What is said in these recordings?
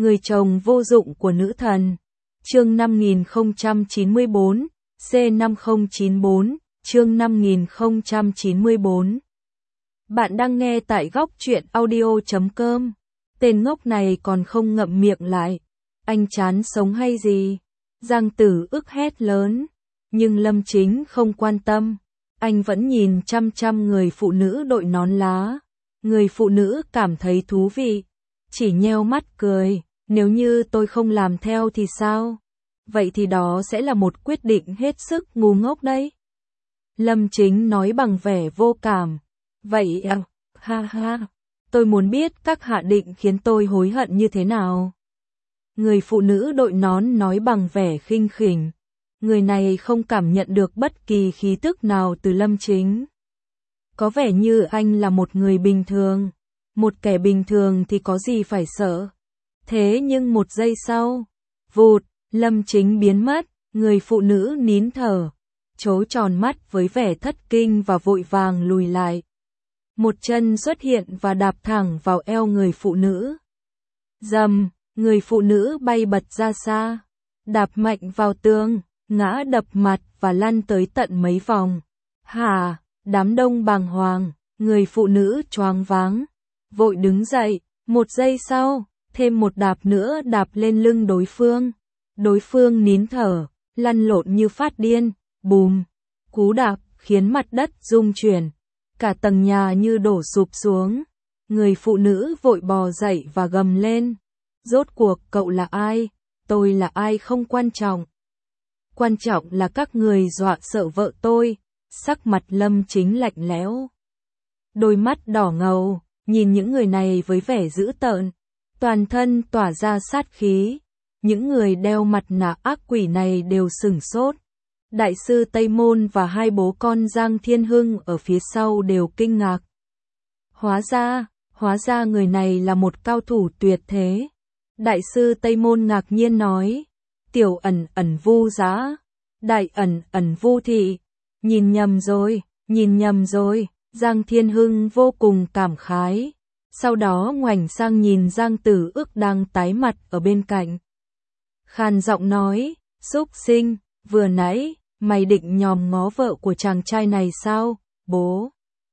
Người chồng vô dụng của nữ thần. Chương 5094, C5094, chương 5094. Bạn đang nghe tại góc truyện audio.com. Tên ngốc này còn không ngậm miệng lại. Anh chán sống hay gì? Giang Tử Ức hét lớn. Nhưng Lâm Chính không quan tâm. Anh vẫn nhìn chăm chăm người phụ nữ đội nón lá. Người phụ nữ cảm thấy thú vị. Chỉ nheo mắt cười. Nếu như tôi không làm theo thì sao? Vậy thì đó sẽ là một quyết định hết sức ngu ngốc đấy. Lâm Chính nói bằng vẻ vô cảm. Vậy à? Ha ha. Tôi muốn biết các hạ định khiến tôi hối hận như thế nào. Người phụ nữ đội nón nói bằng vẻ khinh khỉnh. Người này không cảm nhận được bất kỳ khí tức nào từ Lâm Chính. Có vẻ như anh là một người bình thường. Một kẻ bình thường thì có gì phải sợ. Thế nhưng một giây sau, vụt, Lâm Chính biến mất, người phụ nữ nín thở, trố tròn mắt với vẻ thất kinh và vội vàng lùi lại. Một chân xuất hiện và đạp thẳng vào eo người phụ nữ. Rầm, người phụ nữ bay bật ra xa, đạp mạnh vào tường, ngã đập mặt và lăn tới tận mấy vòng. Hả, đám đông bàng hoàng, người phụ nữ choáng váng, vội đứng dậy, một giây sau, thêm một đạp nữa đạp lên lưng đối phương. Đối phương nín thở, lăn lộn như phát điên, bùm, cú đạp khiến mặt đất rung chuyển, cả tầng nhà như đổ sụp xuống. Người phụ nữ vội bò dậy và gầm lên. Rốt cuộc cậu là ai? Tôi là ai không quan trọng. Quan trọng là các người dọa sợ vợ tôi. Sắc mặt Lâm Chính lạnh lẽo. Đôi mắt đỏ ngầu, nhìn những người này với vẻ dữ tợn. Toàn thân tỏa ra sát khí. Những người đeo mặt nạ ác quỷ này đều sửng sốt. Đại sư Tây Môn và hai bố con Giang Thiên Hưng ở phía sau đều kinh ngạc. Hóa ra người này là một cao thủ tuyệt thế. Đại sư Tây Môn ngạc nhiên nói. Tiểu ẩn Vu Dã, đại ẩn Vu Thị. Nhìn nhầm rồi. Giang Thiên Hưng vô cùng cảm khái. Sau đó ngoảnh sang nhìn Giang Tử Ức đang tái mặt ở bên cạnh. Khàn giọng nói, xúc sinh, vừa nãy, mày định nhòm ngó vợ của chàng trai này sao, bố?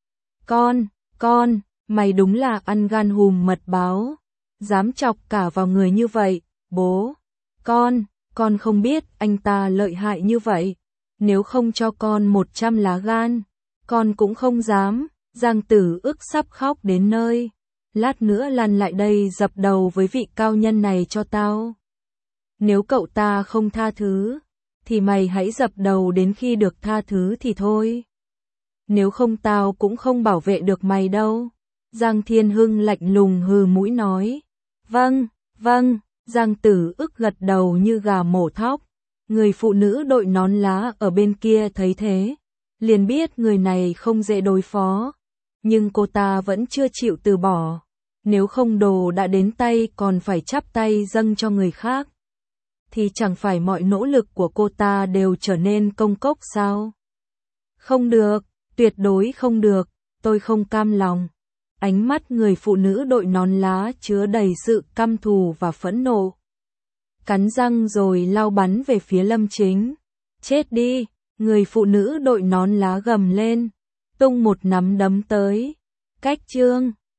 Con, mày đúng là ăn gan hùm mật báo, dám chọc cả vào người như vậy, bố. Con không biết anh ta lợi hại như vậy, nếu không cho con 100 lá gan, con cũng không dám. Giang Tử Ức sắp khóc đến nơi. Lát nữa lăn lại đây dập đầu với vị cao nhân này cho tao. Nếu cậu ta không tha thứ, thì mày hãy dập đầu đến khi được tha thứ thì thôi. Nếu không tao cũng không bảo vệ được mày đâu. Giang Thiên Hưng lạnh lùng hừ mũi nói. Vâng, Giang Tử Ức gật đầu như gà mổ thóc. Người phụ nữ đội nón lá ở bên kia thấy thế, liền biết người này không dễ đối phó. Nhưng cô ta vẫn chưa chịu từ bỏ. Nếu không đồ đã đến tay còn phải chắp tay dâng cho người khác, thì chẳng phải mọi nỗ lực của cô ta đều trở nên công cốc sao? Không được, tuyệt đối không được, tôi không cam lòng. Ánh mắt người phụ nữ đội nón lá chứa đầy sự căm thù và phẫn nộ. Cắn răng rồi lao bắn về phía Lâm Chính. Chết đi, người phụ nữ đội nón lá gầm lên, tung một nắm đấm tới. Cách chương